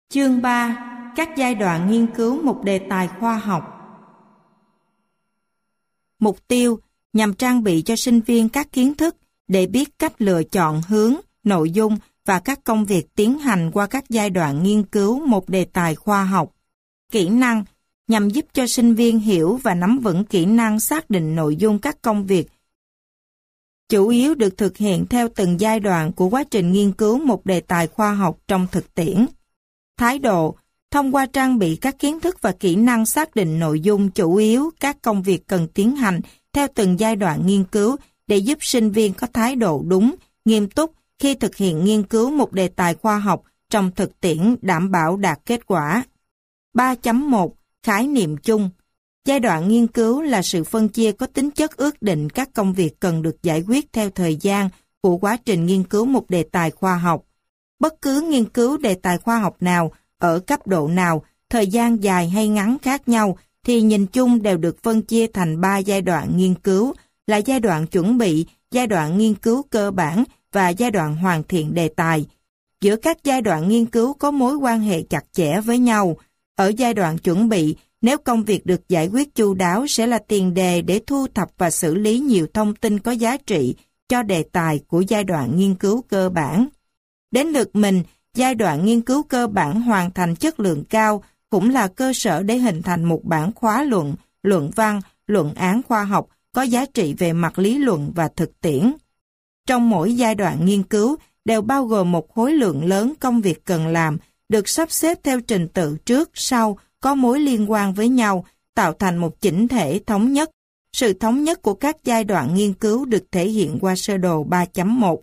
Chương 3. Các giai đoạn nghiên cứu một đề tài khoa học. Mục tiêu nhằm trang bị cho sinh viên các kiến thức để biết cách lựa chọn hướng, nội dung và các công việc tiến hành qua các giai đoạn nghiên cứu một đề tài khoa học. Kỹ năng nhằm giúp cho sinh viên hiểu và nắm vững kỹ năng xác định nội dung các công việc chủ yếu được thực hiện theo từng giai đoạn của quá trình nghiên cứu một đề tài khoa học trong thực tiễn. Thái độ, thông qua trang bị các kiến thức và kỹ năng xác định nội dung chủ yếu các công việc cần tiến hành theo từng giai đoạn nghiên cứu để giúp sinh viên có thái độ đúng, nghiêm túc khi thực hiện nghiên cứu một đề tài khoa học trong thực tiễn đảm bảo đạt kết quả. 3.1 Khái niệm chung. Giai đoạn nghiên cứu là sự phân chia có tính chất ước định các công việc cần được giải quyết theo thời gian của quá trình nghiên cứu một đề tài khoa học. Bất cứ nghiên cứu đề tài khoa học nào, ở cấp độ nào, thời gian dài hay ngắn khác nhau, thì nhìn chung đều được phân chia thành 3 giai đoạn nghiên cứu, là giai đoạn chuẩn bị, giai đoạn nghiên cứu cơ bản và giai đoạn hoàn thiện đề tài. Giữa các giai đoạn nghiên cứu có mối quan hệ chặt chẽ với nhau. Ở giai đoạn chuẩn bị, nếu công việc được giải quyết chu đáo sẽ là tiền đề để thu thập và xử lý nhiều thông tin có giá trị cho đề tài của giai đoạn nghiên cứu cơ bản. Đến lượt mình, giai đoạn nghiên cứu cơ bản hoàn thành chất lượng cao cũng là cơ sở để hình thành một bản khóa luận, luận văn, luận án khoa học có giá trị về mặt lý luận và thực tiễn. Trong mỗi giai đoạn nghiên cứu đều bao gồm một khối lượng lớn công việc cần làm, được sắp xếp theo trình tự trước, sau, có mối liên quan với nhau, tạo thành một chỉnh thể thống nhất. Sự thống nhất của các giai đoạn nghiên cứu được thể hiện qua sơ đồ 3.1.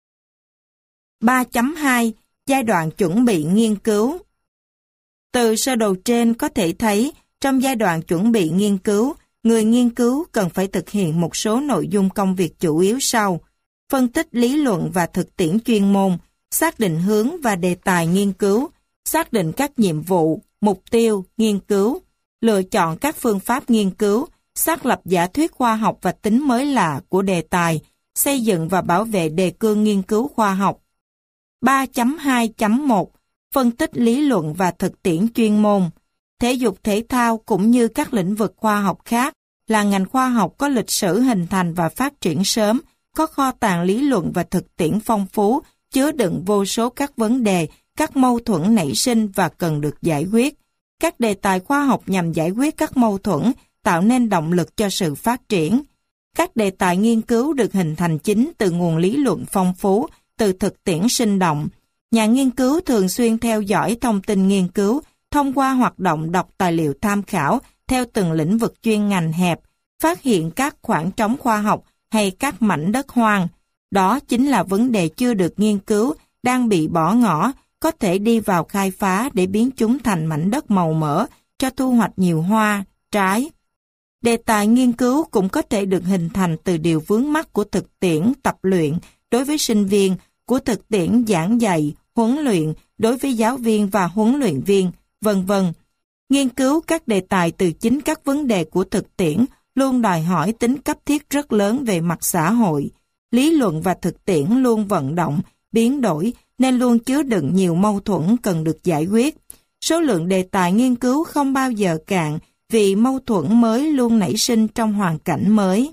3.2 Giai đoạn chuẩn bị nghiên cứu. Từ sơ đồ trên có thể thấy, trong giai đoạn chuẩn bị nghiên cứu, người nghiên cứu cần phải thực hiện một số nội dung công việc chủ yếu sau: phân tích lý luận và thực tiễn chuyên môn, xác định hướng và đề tài nghiên cứu, xác định các nhiệm vụ, mục tiêu nghiên cứu, lựa chọn các phương pháp nghiên cứu, xác lập giả thuyết khoa học và tính mới lạ của đề tài, xây dựng và bảo vệ đề cương nghiên cứu khoa học. 3.2.1 Phân tích lý luận và thực tiễn chuyên môn. Thể dục thể thao cũng như các lĩnh vực khoa học khác là ngành khoa học có lịch sử hình thành và phát triển sớm, có kho tàng lý luận và thực tiễn phong phú, chứa đựng vô số các vấn đề, các mâu thuẫn nảy sinh và cần được giải quyết. Các đề tài khoa học nhằm giải quyết các mâu thuẫn, tạo nên động lực cho sự phát triển. Các đề tài nghiên cứu được hình thành chính từ nguồn lý luận phong phú, từ thực tiễn sinh động. Nhà nghiên cứu thường xuyên theo dõi thông tin nghiên cứu thông qua hoạt động đọc tài liệu tham khảo theo từng lĩnh vực chuyên ngành hẹp, phát hiện các khoảng trống khoa học hay các mảnh đất hoang. Đó chính là vấn đề chưa được nghiên cứu, đang bị bỏ ngỏ, có thể đi vào khai phá để biến chúng thành mảnh đất màu mỡ, cho thu hoạch nhiều hoa, trái. Đề tài nghiên cứu cũng có thể được hình thành từ điều vướng mắc của thực tiễn tập luyện đối với sinh viên, của thực tiễn giảng dạy, huấn luyện đối với giáo viên và huấn luyện viên, vân vân. Nghiên cứu các đề tài từ chính các vấn đề của thực tiễn luôn đòi hỏi tính cấp thiết rất lớn về mặt xã hội. Lý luận và thực tiễn luôn vận động, biến đổi nên luôn chứa đựng nhiều mâu thuẫn cần được giải quyết. Số lượng đề tài nghiên cứu không bao giờ cạn vì mâu thuẫn mới luôn nảy sinh trong hoàn cảnh mới.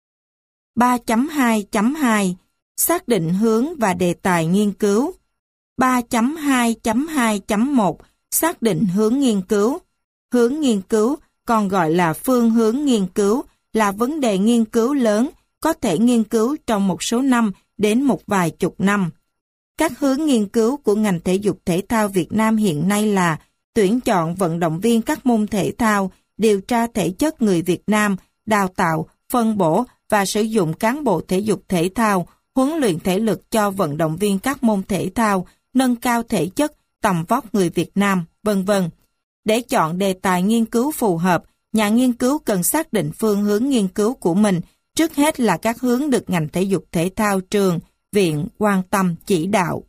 3.2.2 Xác định hướng và đề tài nghiên cứu. 3.2.2.1 Xác định hướng nghiên cứu. Hướng nghiên cứu, còn gọi là phương hướng nghiên cứu, là vấn đề nghiên cứu lớn, có thể nghiên cứu trong một số năm đến một vài chục năm. Các hướng nghiên cứu của ngành thể dục thể thao Việt Nam hiện nay là tuyển chọn vận động viên các môn thể thao, điều tra thể chất người Việt Nam, đào tạo, phân bổ và sử dụng cán bộ thể dục thể thao, huấn luyện thể lực cho vận động viên các môn thể thao, nâng cao thể chất, tầm vóc người Việt Nam, vân vân. Để chọn đề tài nghiên cứu phù hợp, nhà nghiên cứu cần xác định phương hướng nghiên cứu của mình, trước hết là các hướng được ngành thể dục thể thao trường, viện quan tâm chỉ đạo.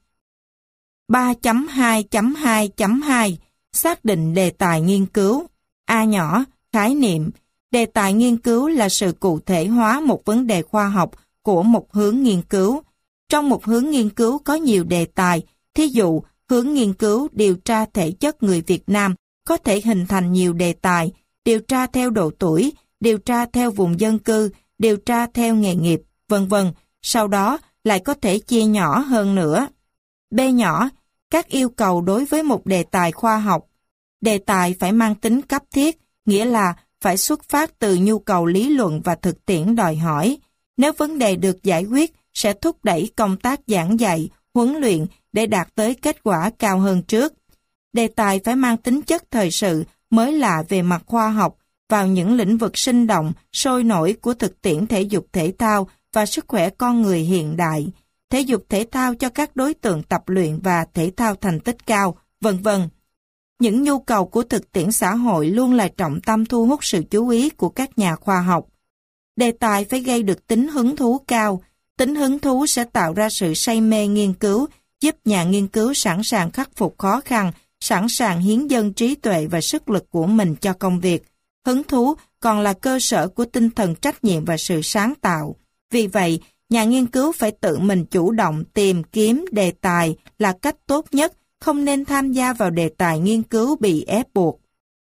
3.2.2.2 Xác định đề tài nghiên cứu. A nhỏ, khái niệm. Đề tài nghiên cứu là sự cụ thể hóa một vấn đề khoa học của một hướng nghiên cứu. Trong một hướng nghiên cứu có nhiều đề tài, thí dụ Hướng nghiên cứu điều tra thể chất người Việt Nam có thể hình thành nhiều đề tài, điều tra theo độ tuổi, điều tra theo vùng dân cư, điều tra theo nghề nghiệp, vân vân. Sau đó lại có thể chia nhỏ hơn nữa. B nhỏ, các yêu cầu đối với một đề tài khoa học. Đề tài phải mang tính cấp thiết, nghĩa là phải xuất phát từ nhu cầu lý luận và thực tiễn đòi hỏi. Nếu vấn đề được giải quyết, sẽ thúc đẩy công tác giảng dạy, huấn luyện để đạt tới kết quả cao hơn trước. Đề tài phải mang tính chất thời sự, mới lạ về mặt khoa học, vào những lĩnh vực sinh động, sôi nổi của thực tiễn thể dục thể thao và sức khỏe con người hiện đại, thể dục thể thao cho các đối tượng tập luyện và thể thao thành tích cao, vân vân. Những nhu cầu của thực tiễn xã hội luôn là trọng tâm thu hút sự chú ý của các nhà khoa học. Đề tài phải gây được tính hứng thú cao. Tính hứng thú sẽ tạo ra sự say mê nghiên cứu, giúp nhà nghiên cứu sẵn sàng khắc phục khó khăn, sẵn sàng hiến dâng trí tuệ và sức lực của mình cho công việc. Hứng thú còn là cơ sở của tinh thần trách nhiệm và sự sáng tạo. Vì vậy, nhà nghiên cứu phải tự mình chủ động tìm kiếm đề tài là cách tốt nhất, không nên tham gia vào đề tài nghiên cứu bị ép buộc.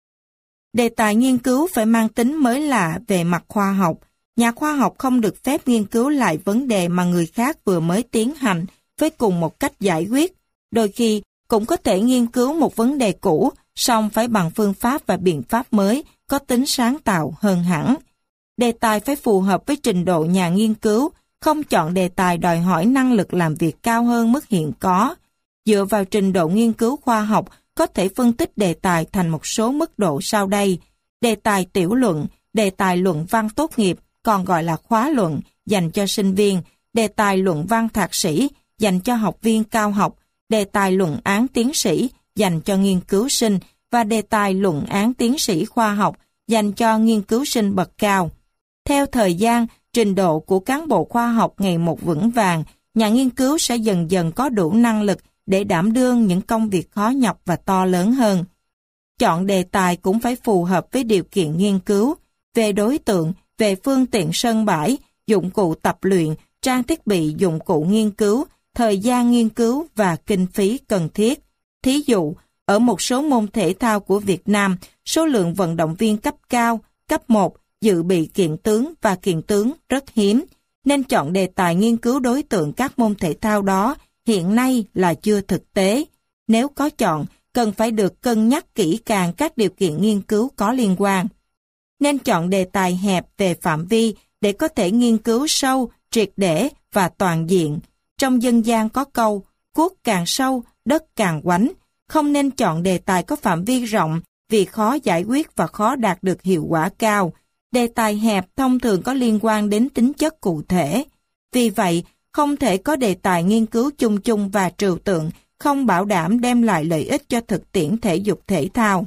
Đề tài nghiên cứu phải mang tính mới lạ về mặt khoa học. Nhà khoa học không được phép nghiên cứu lại vấn đề mà người khác vừa mới tiến hành với cùng một cách giải quyết. Đôi khi cũng có thể nghiên cứu một vấn đề cũ, song phải bằng phương pháp và biện pháp mới, có tính sáng tạo hơn hẳn. Đề tài phải phù hợp với trình độ nhà nghiên cứu, không chọn đề tài đòi hỏi năng lực làm việc cao hơn mức hiện có. Dựa vào trình độ nghiên cứu khoa học, có thể phân tích đề tài thành một số mức độ sau đây. Đề tài tiểu luận, đề tài luận văn tốt nghiệp, còn gọi là khóa luận, dành cho sinh viên, đề tài luận văn thạc sĩ, dành cho học viên cao học, đề tài luận án tiến sĩ, dành cho nghiên cứu sinh, và đề tài luận án tiến sĩ khoa học, dành cho nghiên cứu sinh bậc cao. Theo thời gian, trình độ của cán bộ khoa học ngày một vững vàng, nhà nghiên cứu sẽ dần dần có đủ năng lực để đảm đương những công việc khó nhọc và to lớn hơn. Chọn đề tài cũng phải phù hợp với điều kiện nghiên cứu, về đối tượng, về phương tiện sân bãi, dụng cụ tập luyện, trang thiết bị dụng cụ nghiên cứu, thời gian nghiên cứu và kinh phí cần thiết. Thí dụ, ở một số môn thể thao của Việt Nam, số lượng vận động viên cấp cao, cấp 1, dự bị kiện tướng và kiện tướng rất hiếm, nên chọn đề tài nghiên cứu đối tượng các môn thể thao đó hiện nay là chưa thực tế. Nếu có chọn, cần phải được cân nhắc kỹ càng các điều kiện nghiên cứu có liên quan. Nên chọn đề tài hẹp về phạm vi để có thể nghiên cứu sâu, triệt để và toàn diện. Trong dân gian có câu, cuốc càng sâu, đất càng oánh. Không nên chọn đề tài có phạm vi rộng vì khó giải quyết và khó đạt được hiệu quả cao. Đề tài hẹp thông thường có liên quan đến tính chất cụ thể. Vì vậy, không thể có đề tài nghiên cứu chung chung và trừu tượng, không bảo đảm đem lại lợi ích cho thực tiễn thể dục thể thao.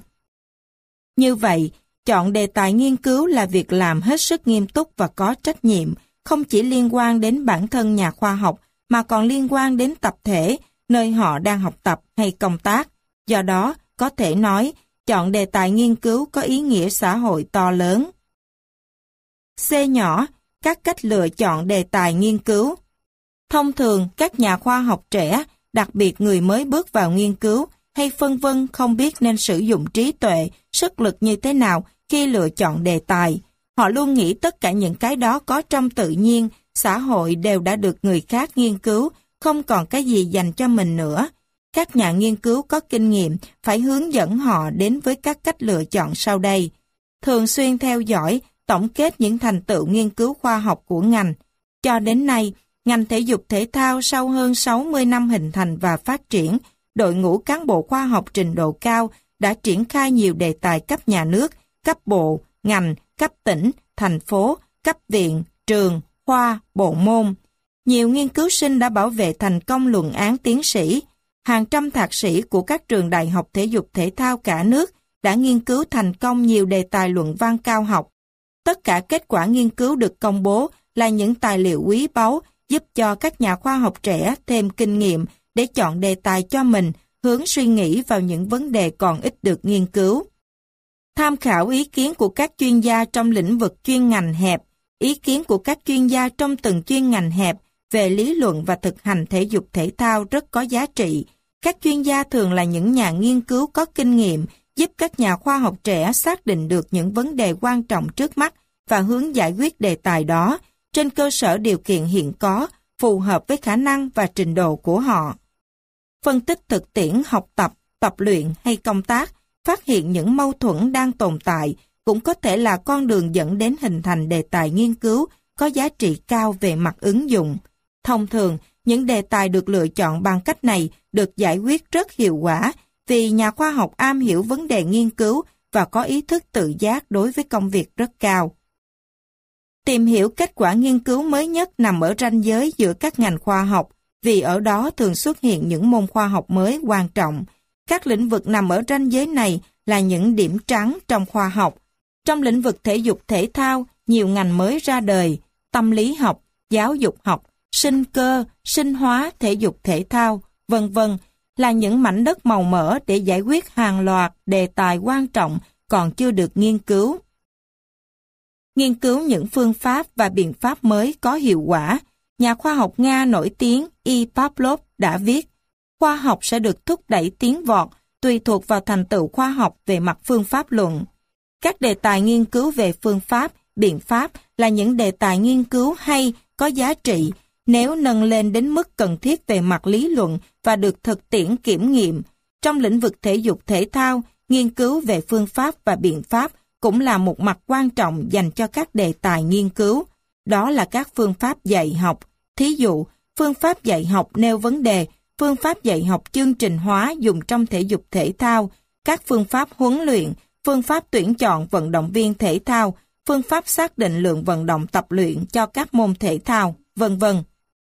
Như vậy, chọn đề tài nghiên cứu là việc làm hết sức nghiêm túc và có trách nhiệm, không chỉ liên quan đến bản thân nhà khoa học, mà còn liên quan đến tập thể, nơi họ đang học tập hay công tác. Do đó, có thể nói, chọn đề tài nghiên cứu có ý nghĩa xã hội to lớn. C nhỏ, các cách lựa chọn đề tài nghiên cứu. Thông thường, các nhà khoa học trẻ, đặc biệt người mới bước vào nghiên cứu, hay phân vân không biết nên sử dụng trí tuệ, sức lực như thế nào khi lựa chọn đề tài. Họ luôn nghĩ tất cả những cái đó có trong tự nhiên, xã hội đều đã được người khác nghiên cứu, không còn cái gì dành cho mình nữa. Các nhà nghiên cứu có kinh nghiệm phải hướng dẫn họ đến với các cách lựa chọn sau đây. Thường xuyên theo dõi, tổng kết những thành tựu nghiên cứu khoa học của ngành. Cho đến nay, ngành thể dục thể thao sau hơn 60 năm hình thành và phát triển, đội ngũ cán bộ khoa học trình độ cao đã triển khai nhiều đề tài cấp nhà nước, cấp bộ, ngành, cấp tỉnh, thành phố, cấp viện, trường, khoa, bộ môn. Nhiều nghiên cứu sinh đã bảo vệ thành công luận án tiến sĩ. Hàng trăm thạc sĩ của các trường đại học thể dục thể thao cả nước đã nghiên cứu thành công nhiều đề tài luận văn cao học. Tất cả kết quả nghiên cứu được công bố là những tài liệu quý báu giúp cho các nhà khoa học trẻ thêm kinh nghiệm để chọn đề tài cho mình, hướng suy nghĩ vào những vấn đề còn ít được nghiên cứu. Tham khảo ý kiến của các chuyên gia trong lĩnh vực chuyên ngành hẹp, ý kiến của các chuyên gia trong từng chuyên ngành hẹp về lý luận và thực hành thể dục thể thao rất có giá trị. Các chuyên gia thường là những nhà nghiên cứu có kinh nghiệm, giúp các nhà khoa học trẻ xác định được những vấn đề quan trọng trước mắt và hướng giải quyết đề tài đó trên cơ sở điều kiện hiện có, phù hợp với khả năng và trình độ của họ. Phân tích thực tiễn học tập, tập luyện hay công tác, phát hiện những mâu thuẫn đang tồn tại cũng có thể là con đường dẫn đến hình thành đề tài nghiên cứu có giá trị cao về mặt ứng dụng. Thông thường, những đề tài được lựa chọn bằng cách này được giải quyết rất hiệu quả vì nhà khoa học am hiểu vấn đề nghiên cứu và có ý thức tự giác đối với công việc rất cao. Tìm hiểu kết quả nghiên cứu mới nhất nằm ở ranh giới giữa các ngành khoa học, vì ở đó thường xuất hiện những môn khoa học mới quan trọng. Các lĩnh vực nằm ở ranh giới này là những điểm trắng trong khoa học. Trong lĩnh vực thể dục thể thao, nhiều ngành mới ra đời: tâm lý học, giáo dục học, sinh cơ, sinh hóa, thể dục thể thao, vân vân, là những mảnh đất màu mỡ để giải quyết hàng loạt đề tài quan trọng còn chưa được nghiên cứu. Nghiên cứu những phương pháp và biện pháp mới có hiệu quả. Nhà khoa học Nga nổi tiếng I. Pavlov đã viết, khoa học sẽ được thúc đẩy tiến vọt tùy thuộc vào thành tựu khoa học về mặt phương pháp luận. Các đề tài nghiên cứu về phương pháp, biện pháp là những đề tài nghiên cứu hay, có giá trị, nếu nâng lên đến mức cần thiết về mặt lý luận và được thực tiễn kiểm nghiệm. Trong lĩnh vực thể dục thể thao, nghiên cứu về phương pháp và biện pháp cũng là một mặt quan trọng dành cho các đề tài nghiên cứu. Đó là các phương pháp dạy học. Thí dụ, phương pháp dạy học nêu vấn đề, phương pháp dạy học chương trình hóa dùng trong thể dục thể thao, các phương pháp huấn luyện, phương pháp tuyển chọn vận động viên thể thao, phương pháp xác định lượng vận động tập luyện cho các môn thể thao, vân vân.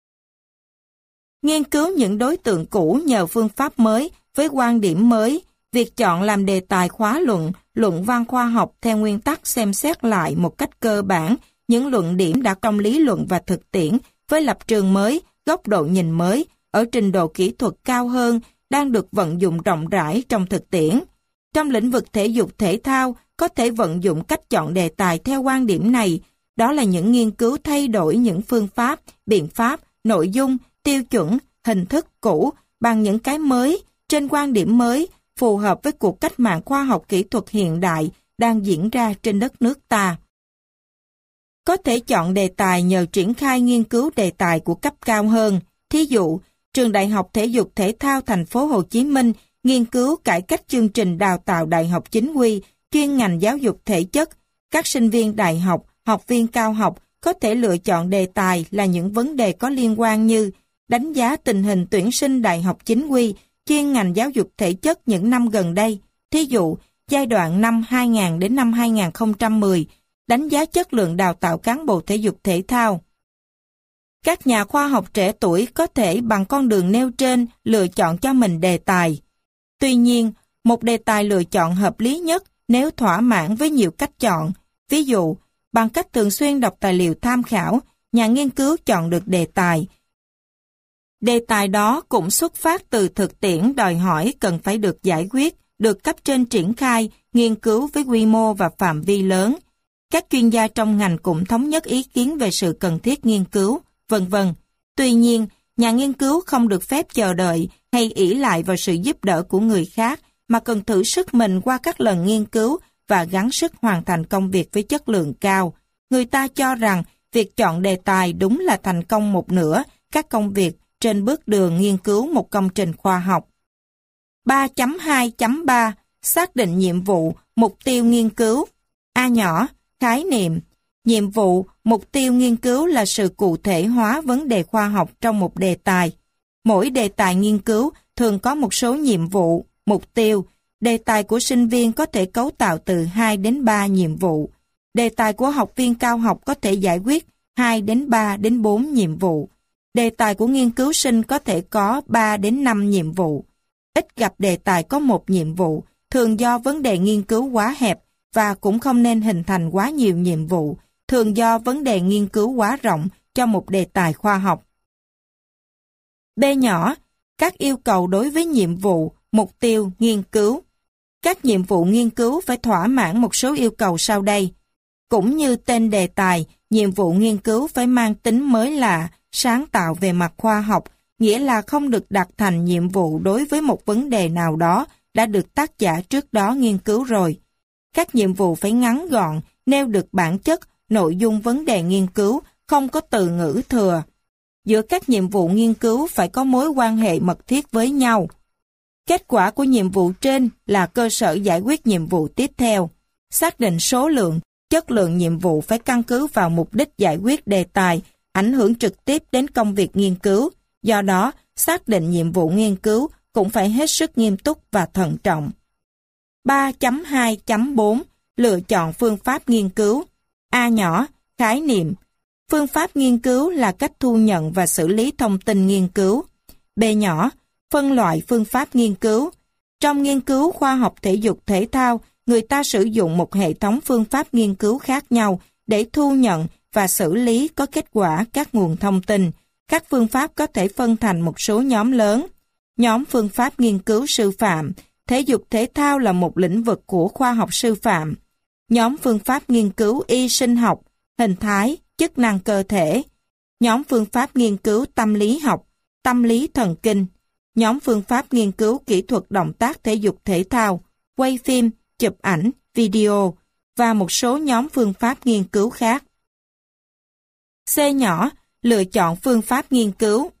Nghiên cứu những đối tượng cũ nhờ phương pháp mới với quan điểm mới, việc chọn làm đề tài khóa luận, luận văn khoa học theo nguyên tắc xem xét lại một cách cơ bản những luận điểm đã trong lý luận và thực tiễn với lập trường mới, góc độ nhìn mới, ở trình độ kỹ thuật cao hơn, đang được vận dụng rộng rãi trong thực tiễn. Trong lĩnh vực thể dục thể thao, có thể vận dụng cách chọn đề tài theo quan điểm này, đó là những nghiên cứu thay đổi những phương pháp, biện pháp, nội dung, tiêu chuẩn, hình thức cũ bằng những cái mới, trên quan điểm mới, phù hợp với cuộc cách mạng khoa học kỹ thuật hiện đại đang diễn ra trên đất nước ta. Có thể chọn đề tài nhờ triển khai nghiên cứu đề tài của cấp cao hơn. Thí dụ, Trường Đại học Thể dục Thể thao Thành phố Hồ Chí Minh nghiên cứu cải cách chương trình đào tạo đại học chính quy chuyên ngành giáo dục thể chất. Các sinh viên đại học, học viên cao học có thể lựa chọn đề tài là những vấn đề có liên quan như đánh giá tình hình tuyển sinh đại học chính quy chuyên ngành giáo dục thể chất những năm gần đây. Thí dụ, giai đoạn năm 2000 đến năm 2010, đánh giá chất lượng đào tạo cán bộ thể dục thể thao. Các nhà khoa học trẻ tuổi có thể bằng con đường nêu trên lựa chọn cho mình đề tài. Tuy nhiên, một đề tài lựa chọn hợp lý nhất nếu thỏa mãn với nhiều cách chọn. Ví dụ, bằng cách thường xuyên đọc tài liệu tham khảo, nhà nghiên cứu chọn được đề tài. Đề tài đó cũng xuất phát từ thực tiễn đòi hỏi cần phải được giải quyết, được cấp trên triển khai, nghiên cứu với quy mô và phạm vi lớn. Các chuyên gia trong ngành cũng thống nhất ý kiến về sự cần thiết nghiên cứu, vân vân. Tuy nhiên, nhà nghiên cứu không được phép chờ đợi hay ỷ lại vào sự giúp đỡ của người khác, mà cần thử sức mình qua các lần nghiên cứu và gắng sức hoàn thành công việc với chất lượng cao. Người ta cho rằng việc chọn đề tài đúng là thành công một nửa các công việc trên bước đường nghiên cứu một công trình khoa học. 3.2.3 Xác định nhiệm vụ, mục tiêu nghiên cứu. A nhỏ, khái niệm. Nhiệm vụ, mục tiêu nghiên cứu là sự cụ thể hóa vấn đề khoa học trong một đề tài. Mỗi đề tài nghiên cứu thường có một số nhiệm vụ, mục tiêu. Đề tài của sinh viên có thể cấu tạo từ 2 đến 3 nhiệm vụ. Đề tài của học viên cao học có thể giải quyết 2 đến 3 đến 4 nhiệm vụ. Đề tài của nghiên cứu sinh có thể có 3 đến 5 nhiệm vụ. Ít gặp đề tài có một nhiệm vụ, thường do vấn đề nghiên cứu quá hẹp và cũng không nên hình thành quá nhiều nhiệm vụ, thường do vấn đề nghiên cứu quá rộng cho một đề tài khoa học. B nhỏ, các yêu cầu đối với nhiệm vụ, mục tiêu, nghiên cứu. Các nhiệm vụ nghiên cứu phải thỏa mãn một số yêu cầu sau đây. Cũng như tên đề tài, nhiệm vụ nghiên cứu phải mang tính mới lạ, sáng tạo về mặt khoa học, nghĩa là không được đặt thành nhiệm vụ đối với một vấn đề nào đó đã được tác giả trước đó nghiên cứu rồi. Các nhiệm vụ phải ngắn gọn, nêu được bản chất, nội dung vấn đề nghiên cứu, không có từ ngữ thừa. Giữa các nhiệm vụ nghiên cứu phải có mối quan hệ mật thiết với nhau. Kết quả của nhiệm vụ trên là cơ sở giải quyết nhiệm vụ tiếp theo. Xác định số lượng, chất lượng nhiệm vụ phải căn cứ vào mục đích giải quyết đề tài, ảnh hưởng trực tiếp đến công việc nghiên cứu. Do đó, xác định nhiệm vụ nghiên cứu cũng phải hết sức nghiêm túc và thận trọng. 3.2.4 Lựa chọn phương pháp nghiên cứu. A nhỏ, khái niệm. Phương pháp nghiên cứu là cách thu nhận và xử lý thông tin nghiên cứu. B nhỏ, phân loại phương pháp nghiên cứu. Trong nghiên cứu khoa học thể dục thể thao, người ta sử dụng một hệ thống phương pháp nghiên cứu khác nhau để thu nhận và xử lý có kết quả các nguồn thông tin. Các phương pháp có thể phân thành một số nhóm lớn. Nhóm phương pháp nghiên cứu sư phạm. Thể dục thể thao là một lĩnh vực của khoa học sư phạm. Nhóm phương pháp nghiên cứu y sinh học, hình thái, chức năng cơ thể. Nhóm phương pháp nghiên cứu tâm lý học, tâm lý thần kinh. Nhóm phương pháp nghiên cứu kỹ thuật động tác thể dục thể thao, quay phim, chụp ảnh, video và một số nhóm phương pháp nghiên cứu khác. C nhỏ, lựa chọn phương pháp nghiên cứu.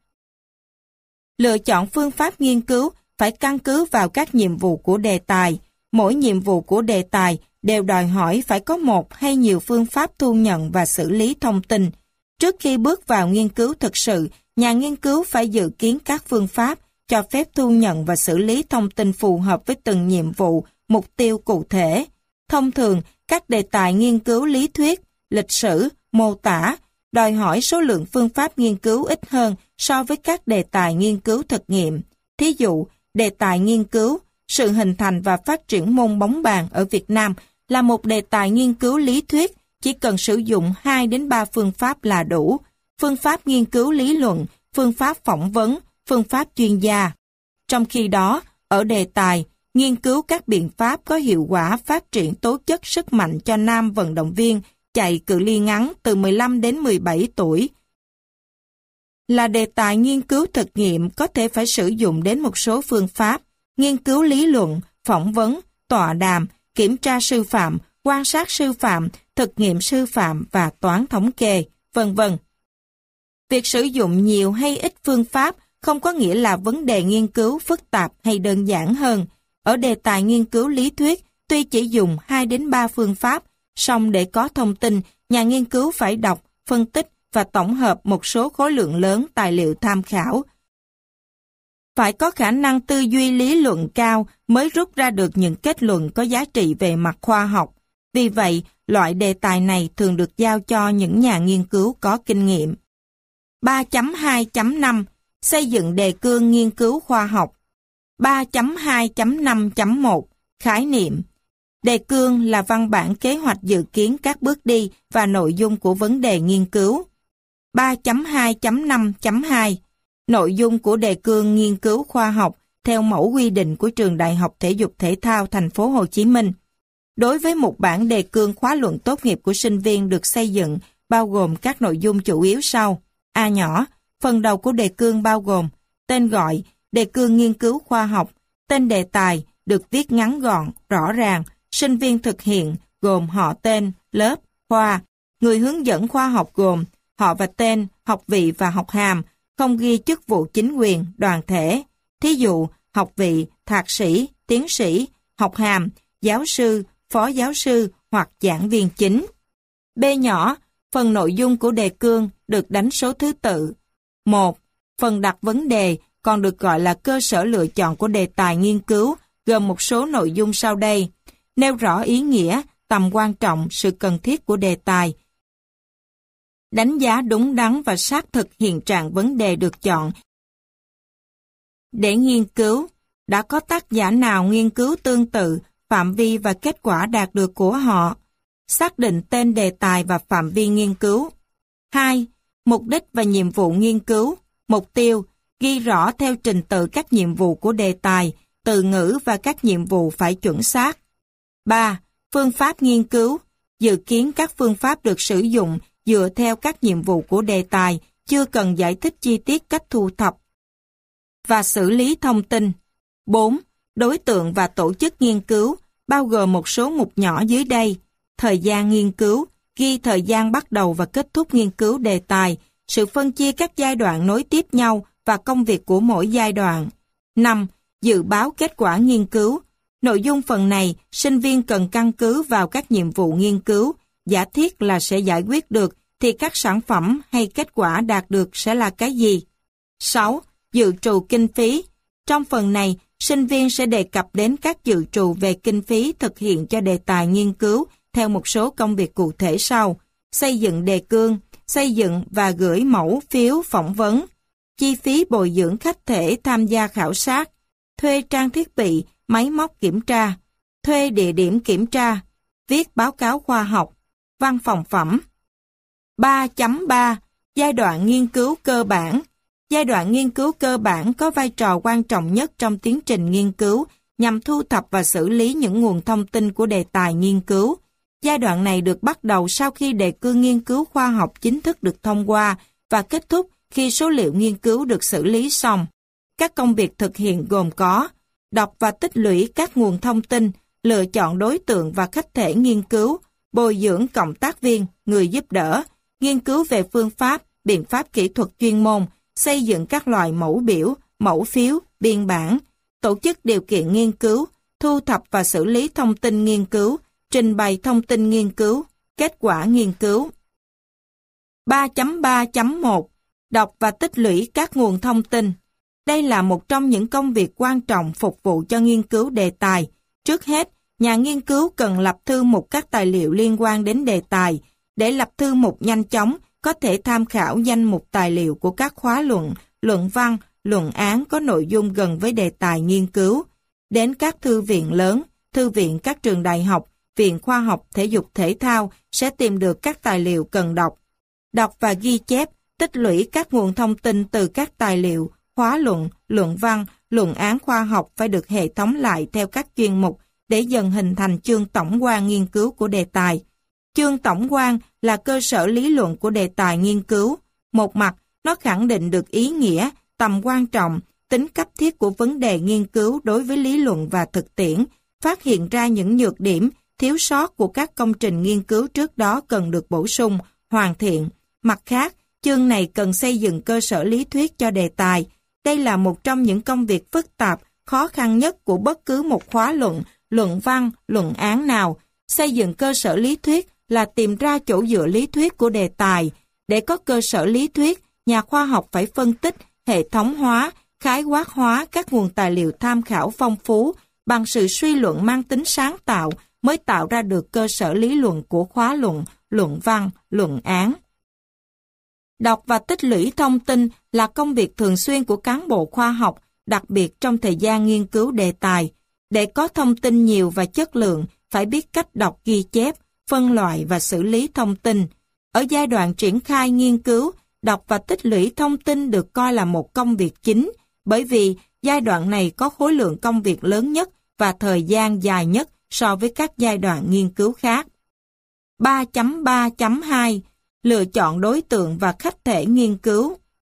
Lựa chọn phương pháp nghiên cứu phải căn cứ vào các nhiệm vụ của đề tài. Mỗi nhiệm vụ của đề tài đều đòi hỏi phải có một hay nhiều phương pháp thu nhận và xử lý thông tin. Trước khi bước vào nghiên cứu thực sự, nhà nghiên cứu phải dự kiến các phương pháp cho phép thu nhận và xử lý thông tin phù hợp với từng nhiệm vụ, mục tiêu cụ thể. Thông thường, các đề tài nghiên cứu lý thuyết, lịch sử, mô tả đòi hỏi số lượng phương pháp nghiên cứu ít hơn so với các đề tài nghiên cứu thực nghiệm. Thí dụ, đề tài nghiên cứu sự hình thành và phát triển môn bóng bàn ở Việt Nam là một đề tài nghiên cứu lý thuyết, chỉ cần sử dụng 2 đến 3 phương pháp là đủ. Phương pháp nghiên cứu lý luận, phương pháp phỏng vấn, phương pháp chuyên gia. Trong khi đó, ở đề tài, nghiên cứu các biện pháp có hiệu quả phát triển tố chất sức mạnh cho nam vận động viên chạy cự ly ngắn từ 15 đến 17 tuổi. Là đề tài nghiên cứu thực nghiệm có thể phải sử dụng đến một số phương pháp, nghiên cứu lý luận, phỏng vấn, tọa đàm, kiểm tra sư phạm, quan sát sư phạm, thực nghiệm sư phạm và toán thống kê, vân vân. Việc sử dụng nhiều hay ít phương pháp không có nghĩa là vấn đề nghiên cứu phức tạp hay đơn giản hơn. Ở đề tài nghiên cứu lý thuyết, tuy chỉ dùng 2 đến 3 phương pháp, song để có thông tin, nhà nghiên cứu phải đọc, phân tích và tổng hợp một số khối lượng lớn tài liệu tham khảo. Phải có khả năng tư duy lý luận cao mới rút ra được những kết luận có giá trị về mặt khoa học. Vì vậy, loại đề tài này thường được giao cho những nhà nghiên cứu có kinh nghiệm. 3.2.5 Xây dựng đề cương nghiên cứu khoa học. 3.2.5.1 Khái niệm. Đề cương là văn bản kế hoạch dự kiến các bước đi và nội dung của vấn đề nghiên cứu. 3.2.5.2 Nội dung của đề cương nghiên cứu khoa học theo mẫu quy định của Trường Đại học Thể dục Thể thao Thành phố Hồ Chí Minh. Đối với một bản đề cương khóa luận tốt nghiệp của sinh viên được xây dựng bao gồm các nội dung chủ yếu sau. A nhỏ, phần đầu của đề cương bao gồm tên gọi, đề cương nghiên cứu khoa học, tên đề tài được viết ngắn gọn, rõ ràng, sinh viên thực hiện gồm họ tên, lớp, khoa, người hướng dẫn khoa học gồm họ và tên, học vị và học hàm, không ghi chức vụ chính quyền, đoàn thể. Thí dụ, học vị, thạc sĩ, tiến sĩ, học hàm, giáo sư, phó giáo sư hoặc giảng viên chính. B nhỏ, phần nội dung của đề cương được đánh số thứ tự. 1. Phần đặt vấn đề, còn được gọi là cơ sở lựa chọn của đề tài nghiên cứu, gồm một số nội dung sau đây. Nêu rõ ý nghĩa, tầm quan trọng, sự cần thiết của đề tài. Đánh giá đúng đắn và xác thực hiện trạng vấn đề được chọn. Để nghiên cứu, đã có tác giả nào nghiên cứu tương tự, phạm vi và kết quả đạt được của họ. Xác định tên đề tài và phạm vi nghiên cứu. 2. Mục đích và nhiệm vụ nghiên cứu. Mục tiêu, ghi rõ theo trình tự các nhiệm vụ của đề tài, từ ngữ và các nhiệm vụ phải chuẩn xác. 3. Phương pháp nghiên cứu, dự kiến các phương pháp được sử dụng dựa theo các nhiệm vụ của đề tài, chưa cần giải thích chi tiết cách thu thập. và xử lý thông tin. 4. Đối tượng và tổ chức nghiên cứu, bao gồm một số mục nhỏ dưới đây. Thời gian nghiên cứu, ghi thời gian bắt đầu và kết thúc nghiên cứu đề tài, sự phân chia các giai đoạn nối tiếp nhau và công việc của mỗi giai đoạn. 5. Dự báo kết quả nghiên cứu. Nội dung phần này, sinh viên cần căn cứ vào các nhiệm vụ nghiên cứu, giả thiết là sẽ giải quyết được, thì các sản phẩm hay kết quả đạt được sẽ là cái gì? 6. Dự trù kinh phí. Trong phần này, sinh viên sẽ đề cập đến các dự trù về kinh phí thực hiện cho đề tài nghiên cứu theo một số công việc cụ thể sau: xây dựng đề cương, xây dựng và gửi mẫu phiếu phỏng vấn, chi phí bồi dưỡng khách thể tham gia khảo sát, thuê trang thiết bị, máy móc kiểm tra, thuê địa điểm kiểm tra, viết báo cáo khoa học, văn phòng phẩm. 3.3. Giai đoạn nghiên cứu cơ bản. Giai đoạn nghiên cứu cơ bản có vai trò quan trọng nhất trong tiến trình nghiên cứu nhằm thu thập và xử lý những nguồn thông tin của đề tài nghiên cứu. Giai đoạn này được bắt đầu sau khi đề cương nghiên cứu khoa học chính thức được thông qua và kết thúc khi số liệu nghiên cứu được xử lý xong. Các công việc thực hiện gồm có đọc và tích lũy các nguồn thông tin, lựa chọn đối tượng và khách thể nghiên cứu, bồi dưỡng cộng tác viên, người giúp đỡ, nghiên cứu về phương pháp, biện pháp kỹ thuật chuyên môn, xây dựng các loại mẫu biểu, mẫu phiếu, biên bản, tổ chức điều kiện nghiên cứu, thu thập và xử lý thông tin nghiên cứu, trình bày thông tin nghiên cứu, kết quả nghiên cứu. 3.3.1. Đọc và tích lũy các nguồn thông tin. Đây là một trong những công việc quan trọng phục vụ cho nghiên cứu đề tài. Trước hết, nhà nghiên cứu cần lập thư mục các tài liệu liên quan đến đề tài. Để lập thư mục nhanh chóng, có thể tham khảo danh mục tài liệu của các khóa luận, luận văn, luận án có nội dung gần với đề tài nghiên cứu. Đến các thư viện lớn, thư viện các trường đại học, viện khoa học thể dục thể thao sẽ tìm được các tài liệu cần đọc. Đọc và ghi chép, tích lũy các nguồn thông tin từ các tài liệu, khóa luận, luận văn, luận án khoa học phải được hệ thống lại theo các chuyên mục để dần hình thành chương tổng quan nghiên cứu của đề tài. Chương tổng quan là cơ sở lý luận của đề tài nghiên cứu. Một mặt, nó khẳng định được ý nghĩa, tầm quan trọng, tính cấp thiết của vấn đề nghiên cứu đối với lý luận và thực tiễn, phát hiện ra những nhược điểm, thiếu sót của các công trình nghiên cứu trước đó cần được bổ sung, hoàn thiện. Mặt khác, chương này cần xây dựng cơ sở lý thuyết cho đề tài. Đây là một trong những công việc phức tạp, khó khăn nhất của bất cứ một khóa luận, luận văn, luận án nào. Xây dựng cơ sở lý thuyết là tìm ra chỗ dựa lý thuyết của đề tài. Để có cơ sở lý thuyết, nhà khoa học phải phân tích, hệ thống hóa, khái quát hóa các nguồn tài liệu tham khảo phong phú, bằng sự suy luận mang tính sáng tạo mới tạo ra được cơ sở lý luận của khóa luận, luận văn, luận án. Đọc và tích lũy thông tin là công việc thường xuyên của cán bộ khoa học, đặc biệt trong thời gian nghiên cứu đề tài. Để có thông tin nhiều và chất lượng, phải biết cách đọc ghi chép, phân loại và xử lý thông tin. Ở giai đoạn triển khai nghiên cứu, đọc và tích lũy thông tin được coi là một công việc chính, bởi vì giai đoạn này có khối lượng công việc lớn nhất và thời gian dài nhất so với các giai đoạn nghiên cứu khác. 3.3.2 Lựa chọn đối tượng và khách thể nghiên cứu.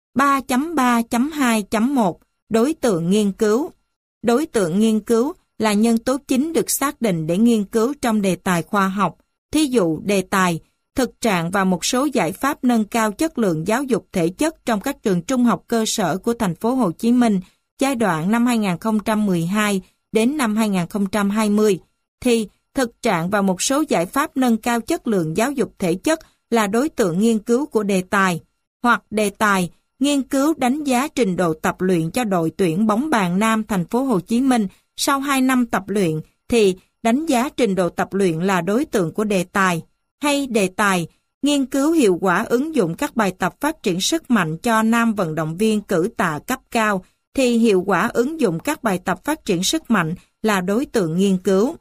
3.3.2.1 Đối tượng nghiên cứu. Đối tượng nghiên cứu là nhân tố chính được xác định để nghiên cứu trong đề tài khoa học. Thí dụ đề tài, thực trạng và một số giải pháp nâng cao chất lượng giáo dục thể chất trong các trường trung học cơ sở của thành phố Hồ Chí Minh giai đoạn năm 2012 đến năm 2020, thì thực trạng và một số giải pháp nâng cao chất lượng giáo dục thể chất là đối tượng nghiên cứu của đề tài. Hoặc đề tài, nghiên cứu đánh giá trình độ tập luyện cho đội tuyển bóng bàn nam thành phố Hồ Chí Minh sau 2 năm tập luyện, thì đánh giá trình độ tập luyện là đối tượng của đề tài. Hay đề tài, nghiên cứu hiệu quả ứng dụng các bài tập phát triển sức mạnh cho nam vận động viên cử tạ cấp cao, thì hiệu quả ứng dụng các bài tập phát triển sức mạnh là đối tượng nghiên cứu.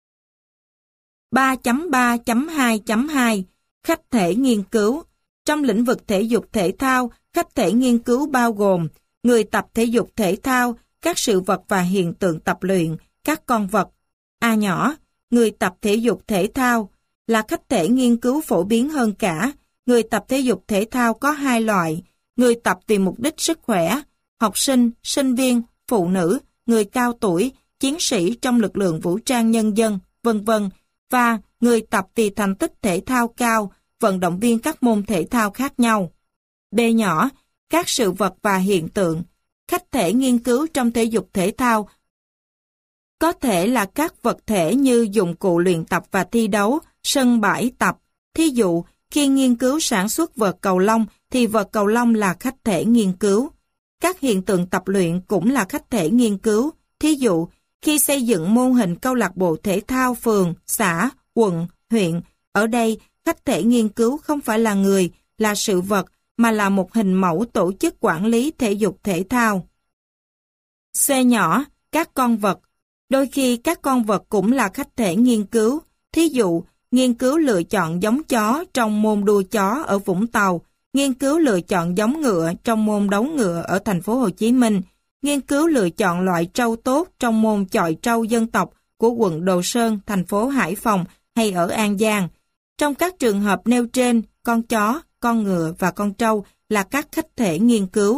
3.3.2.2 Khách thể nghiên cứu. Trong lĩnh vực thể dục thể thao, khách thể nghiên cứu bao gồm người tập thể dục thể thao, các sự vật và hiện tượng tập luyện, các con vật. A nhỏ, người tập thể dục thể thao là khách thể nghiên cứu phổ biến hơn cả. Người tập thể dục thể thao có 2 loại, người tập vì mục đích sức khỏe học sinh, sinh viên, phụ nữ, người cao tuổi, chiến sĩ trong lực lượng vũ trang nhân dân, vân vân, và người tập vì thành tích thể thao cao, vận động viên các môn thể thao khác nhau. B nhỏ, các sự vật và hiện tượng. Khách thể nghiên cứu trong thể dục thể thao có thể là các vật thể như dụng cụ luyện tập và thi đấu, sân bãi tập. Thí dụ, khi nghiên cứu sản xuất vợt cầu lông thì vợt cầu lông là khách thể nghiên cứu. Các hiện tượng tập luyện cũng là khách thể nghiên cứu. Thí dụ, khi xây dựng mô hình câu lạc bộ thể thao phường, xã, quận, huyện, ở đây khách thể nghiên cứu không phải là người, là sự vật, mà là một hình mẫu tổ chức quản lý thể dục thể thao. C nhỏ, các con vật. Đôi khi các con vật cũng là khách thể nghiên cứu. Thí dụ, nghiên cứu lựa chọn giống chó trong môn đua chó ở Vũng Tàu, nghiên cứu lựa chọn giống ngựa trong môn đấu ngựa ở thành phố Hồ Chí Minh, nghiên cứu lựa chọn loại trâu tốt trong môn chọi trâu dân tộc của quận Đồ Sơn, thành phố Hải Phòng hay ở An Giang. Trong các trường hợp nêu trên, con chó, con ngựa và con trâu là các khách thể nghiên cứu.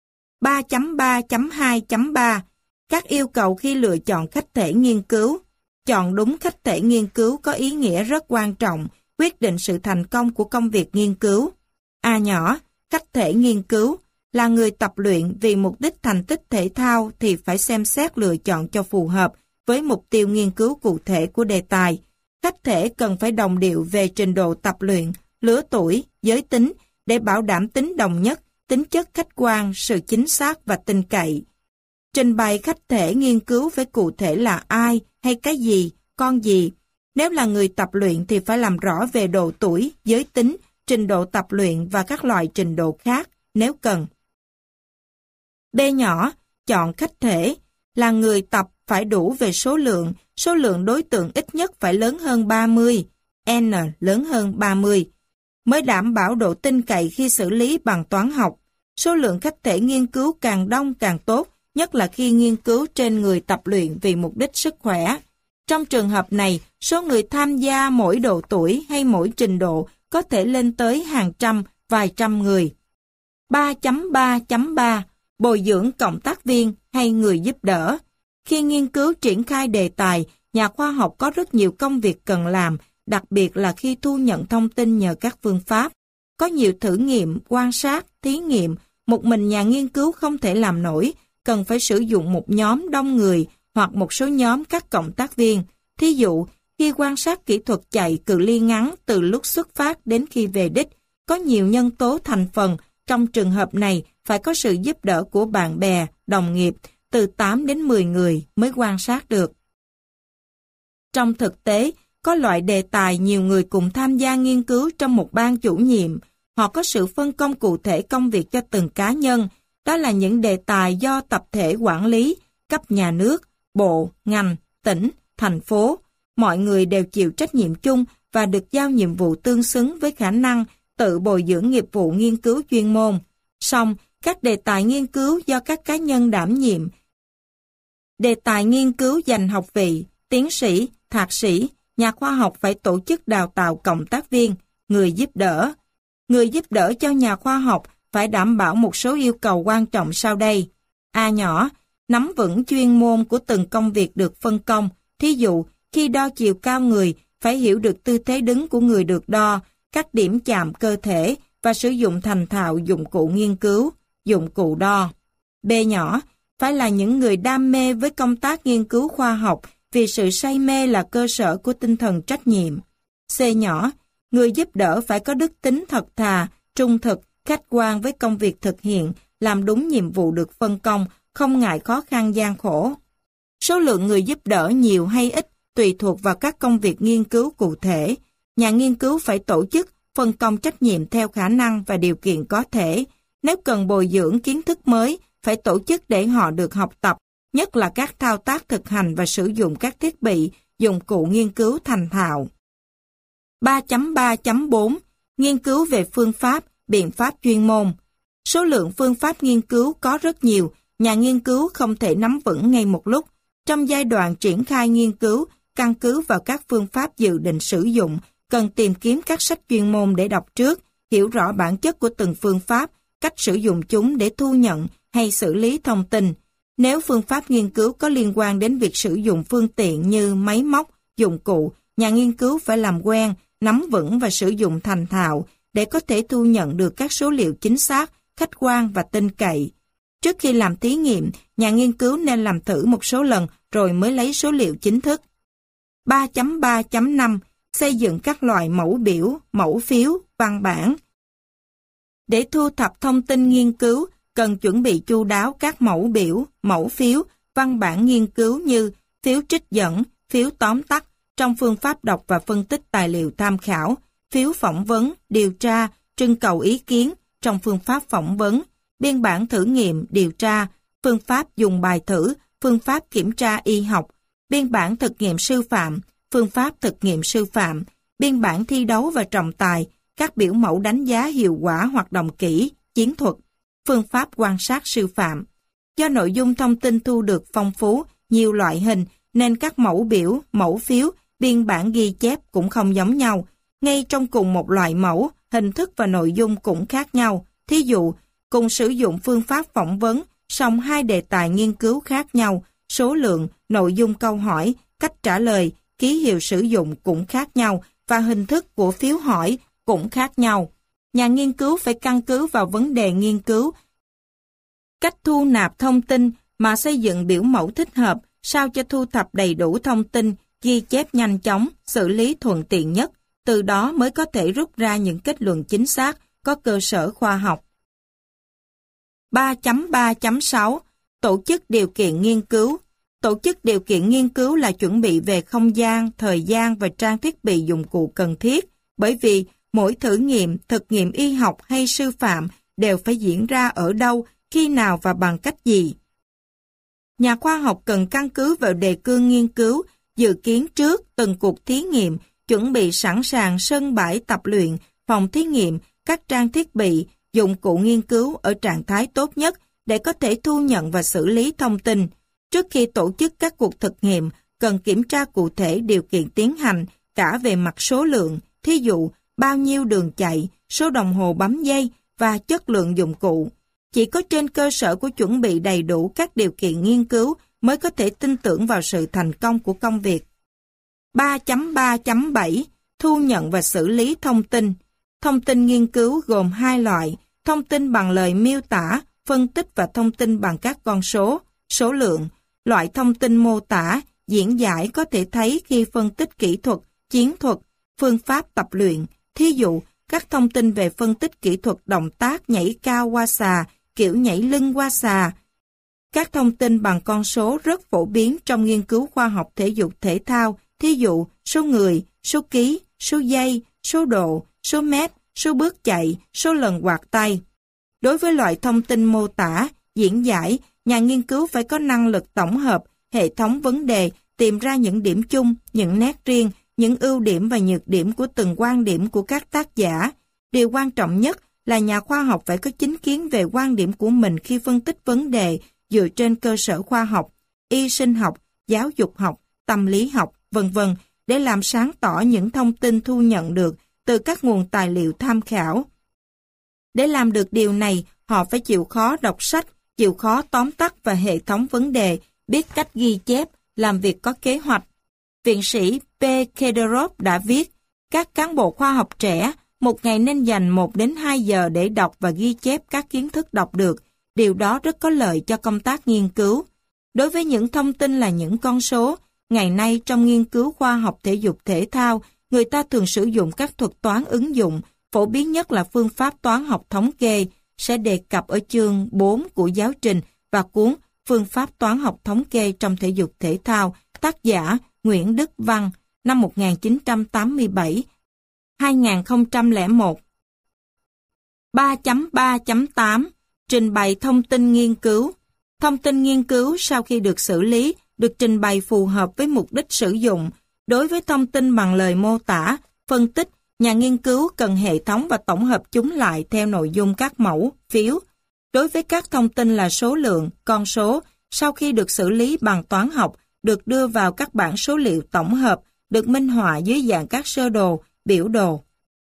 3.3.2.3 Các yêu cầu khi lựa chọn khách thể nghiên cứu. Chọn đúng khách thể nghiên cứu có ý nghĩa rất quan trọng, quyết định sự thành công của công việc nghiên cứu. A nhỏ, khách thể nghiên cứu là người tập luyện vì mục đích thành tích thể thao thì phải xem xét lựa chọn cho phù hợp với mục tiêu nghiên cứu cụ thể của đề tài. Khách thể cần phải đồng điệu về trình độ tập luyện, lứa tuổi, giới tính để bảo đảm tính đồng nhất, tính chất khách quan, sự chính xác và tin cậy. Trình bày khách thể nghiên cứu phải cụ thể là ai hay cái gì, con gì. Nếu là người tập luyện thì phải làm rõ về độ tuổi, giới tính, trình độ tập luyện và các loại trình độ khác, nếu cần. B nhỏ, chọn khách thể, là người tập phải đủ về số lượng đối tượng ít nhất phải lớn hơn 30, N lớn hơn 30, mới đảm bảo độ tin cậy khi xử lý bằng toán học. Số lượng khách thể nghiên cứu càng đông càng tốt, nhất là khi nghiên cứu trên người tập luyện vì mục đích sức khỏe. Trong trường hợp này, số người tham gia mỗi độ tuổi hay mỗi trình độ có thể lên tới hàng trăm, vài trăm người. 3.3.3 Bồi dưỡng cộng tác viên hay người giúp đỡ. Khi nghiên cứu triển khai đề tài, nhà khoa học có rất nhiều công việc cần làm, đặc biệt là khi thu nhận thông tin nhờ các phương pháp. Có nhiều thử nghiệm, quan sát, thí nghiệm, một mình nhà nghiên cứu không thể làm nổi, cần phải sử dụng một nhóm đông người hoặc một số nhóm các cộng tác viên. Thí dụ, khi quan sát kỹ thuật chạy cự ly ngắn từ lúc xuất phát đến khi về đích, có nhiều nhân tố thành phần, trong trường hợp này phải có sự giúp đỡ của bạn bè, đồng nghiệp, từ 8 đến 10 người mới quan sát được. Trong thực tế, có loại đề tài nhiều người cùng tham gia nghiên cứu trong một ban chủ nhiệm, họ có sự phân công cụ thể công việc cho từng cá nhân, đó là những đề tài do tập thể quản lý, cấp nhà nước, bộ, ngành, tỉnh, thành phố. Mọi người đều chịu trách nhiệm chung và được giao nhiệm vụ tương xứng với khả năng tự bồi dưỡng nghiệp vụ nghiên cứu chuyên môn. Song, các đề tài nghiên cứu do các cá nhân đảm nhiệm, đề tài nghiên cứu dành học vị, tiến sĩ, thạc sĩ, nhà khoa học phải tổ chức đào tạo cộng tác viên, người giúp đỡ. Người giúp đỡ cho nhà khoa học phải đảm bảo một số yêu cầu quan trọng sau đây. A nhỏ, nắm vững chuyên môn của từng công việc được phân công. Thí dụ, khi đo chiều cao người, phải hiểu được tư thế đứng của người được đo, các điểm chạm cơ thể và sử dụng thành thạo dụng cụ nghiên cứu, dụng cụ đo. B nhỏ, phải là những người đam mê với công tác nghiên cứu khoa học vì sự say mê là cơ sở của tinh thần trách nhiệm. C nhỏ, người giúp đỡ phải có đức tính thật thà, trung thực, khách quan với công việc thực hiện, làm đúng nhiệm vụ được phân công, không ngại khó khăn gian khổ. Số lượng người giúp đỡ nhiều hay ít tùy thuộc vào các công việc nghiên cứu cụ thể. Nhà nghiên cứu phải tổ chức, phân công trách nhiệm theo khả năng và điều kiện có thể. Nếu cần bồi dưỡng kiến thức mới, phải tổ chức để họ được học tập, nhất là các thao tác thực hành và sử dụng các thiết bị, dụng cụ nghiên cứu thành thạo. 3.3.4 Nghiên cứu về phương pháp, biện pháp chuyên môn. Số lượng phương pháp nghiên cứu có rất nhiều, nhà nghiên cứu không thể nắm vững ngay một lúc. Trong giai đoạn triển khai nghiên cứu, căn cứ vào các phương pháp dự định sử dụng, cần tìm kiếm các sách chuyên môn để đọc trước, hiểu rõ bản chất của từng phương pháp, cách sử dụng chúng để thu nhận hay xử lý thông tin. Nếu phương pháp nghiên cứu có liên quan đến việc sử dụng phương tiện như máy móc, dụng cụ, nhà nghiên cứu phải làm quen, nắm vững và sử dụng thành thạo để có thể thu nhận được các số liệu chính xác, khách quan và tin cậy. Trước khi làm thí nghiệm, nhà nghiên cứu nên làm thử một số lần rồi mới lấy số liệu chính thức. 3.3.5 Xây dựng các loại mẫu biểu, mẫu phiếu, văn bản. Để thu thập thông tin nghiên cứu, cần chuẩn bị chu đáo các mẫu biểu, mẫu phiếu, văn bản nghiên cứu như phiếu trích dẫn, phiếu tóm tắt trong phương pháp đọc và phân tích tài liệu tham khảo, phiếu phỏng vấn, điều tra, trưng cầu ý kiến trong phương pháp phỏng vấn, biên bản thử nghiệm, điều tra, phương pháp dùng bài thử, phương pháp kiểm tra y học, biên bản thực nghiệm sư phạm, phương pháp thực nghiệm sư phạm, biên bản thi đấu và trọng tài, các biểu mẫu đánh giá hiệu quả hoạt động kỹ, chiến thuật, phương pháp quan sát sư phạm. Do nội dung thông tin thu được phong phú, nhiều loại hình, nên các mẫu biểu, mẫu phiếu, biên bản ghi chép cũng không giống nhau. Ngay trong cùng một loại mẫu, hình thức và nội dung cũng khác nhau. Thí dụ, cùng sử dụng phương pháp phỏng vấn, song hai đề tài nghiên cứu khác nhau, số lượng, nội dung câu hỏi, cách trả lời, ký hiệu sử dụng cũng khác nhau và hình thức của phiếu hỏi cũng khác nhau. Nhà nghiên cứu phải căn cứ vào vấn đề nghiên cứu, cách thu nạp thông tin mà xây dựng biểu mẫu thích hợp sao cho thu thập đầy đủ thông tin, ghi chép nhanh chóng, xử lý thuận tiện nhất, từ đó mới có thể rút ra những kết luận chính xác, có cơ sở khoa học. 3.3.6 Tổ chức điều kiện nghiên cứu. Tổ chức điều kiện nghiên cứu là chuẩn bị về không gian, thời gian và trang thiết bị dụng cụ cần thiết, bởi vì mỗi thử nghiệm, thực nghiệm y học hay sư phạm đều phải diễn ra ở đâu, khi nào và bằng cách gì. Nhà khoa học cần căn cứ vào đề cương nghiên cứu, dự kiến trước từng cuộc thí nghiệm, chuẩn bị sẵn sàng sân bãi tập luyện, phòng thí nghiệm, các trang thiết bị, dụng cụ nghiên cứu ở trạng thái tốt nhất để có thể thu nhận và xử lý thông tin. Trước khi tổ chức các cuộc thực nghiệm, cần kiểm tra cụ thể điều kiện tiến hành, cả về mặt số lượng, thí dụ bao nhiêu đường chạy, số đồng hồ bấm dây và chất lượng dụng cụ. Chỉ có trên cơ sở của chuẩn bị đầy đủ các điều kiện nghiên cứu mới có thể tin tưởng vào sự thành công của công việc. 3.3.7 Thu nhận và xử lý thông tin. Thông tin nghiên cứu gồm hai loại, thông tin bằng lời miêu tả, phân tích và thông tin bằng các con số, số lượng. Loại thông tin mô tả, diễn giải có thể thấy khi phân tích kỹ thuật, chiến thuật, phương pháp tập luyện. Thí dụ, các thông tin về phân tích kỹ thuật động tác nhảy cao qua xà, kiểu nhảy lưng qua xà. Các thông tin bằng con số rất phổ biến trong nghiên cứu khoa học thể dục thể thao, thí dụ số người, số ký, số giây, số độ, số mét, số bước chạy, số lần quạt tay. Đối với loại thông tin mô tả, diễn giải, nhà nghiên cứu phải có năng lực tổng hợp, hệ thống vấn đề, tìm ra những điểm chung, những nét riêng, những ưu điểm và nhược điểm của từng quan điểm của các tác giả. Điều quan trọng nhất là nhà khoa học phải có chính kiến về quan điểm của mình khi phân tích vấn đề dựa trên cơ sở khoa học, y sinh học, giáo dục học, tâm lý học, v.v. để làm sáng tỏ những thông tin thu nhận được từ các nguồn tài liệu tham khảo. Để làm được điều này, họ phải chịu khó đọc sách, chịu khó tóm tắt và hệ thống vấn đề, biết cách ghi chép, làm việc có kế hoạch. Viện sĩ P. Kederov đã viết, các cán bộ khoa học trẻ một ngày nên dành 1 đến 2 giờ để đọc và ghi chép các kiến thức đọc được. Điều đó rất có lợi cho công tác nghiên cứu. Đối với những thông tin là những con số, ngày nay trong nghiên cứu khoa học thể dục thể thao, người ta thường sử dụng các thuật toán ứng dụng, phổ biến nhất là phương pháp toán học thống kê, sẽ đề cập ở chương 4 của giáo trình và cuốn Phương pháp toán học thống kê trong thể dục thể thao, tác giả Nguyễn Đức Văn, năm 1987, 2001. 3.3.8 Trình bày thông tin nghiên cứu. Thông tin nghiên cứu sau khi được xử lý, được trình bày phù hợp với mục đích sử dụng. Đối với thông tin bằng lời mô tả, phân tích, nhà nghiên cứu cần hệ thống và tổng hợp chúng lại theo nội dung các mẫu, phiếu. Đối với các thông tin là số lượng, con số, sau khi được xử lý bằng toán học, được đưa vào các bảng số liệu tổng hợp, được minh họa dưới dạng các sơ đồ, biểu đồ.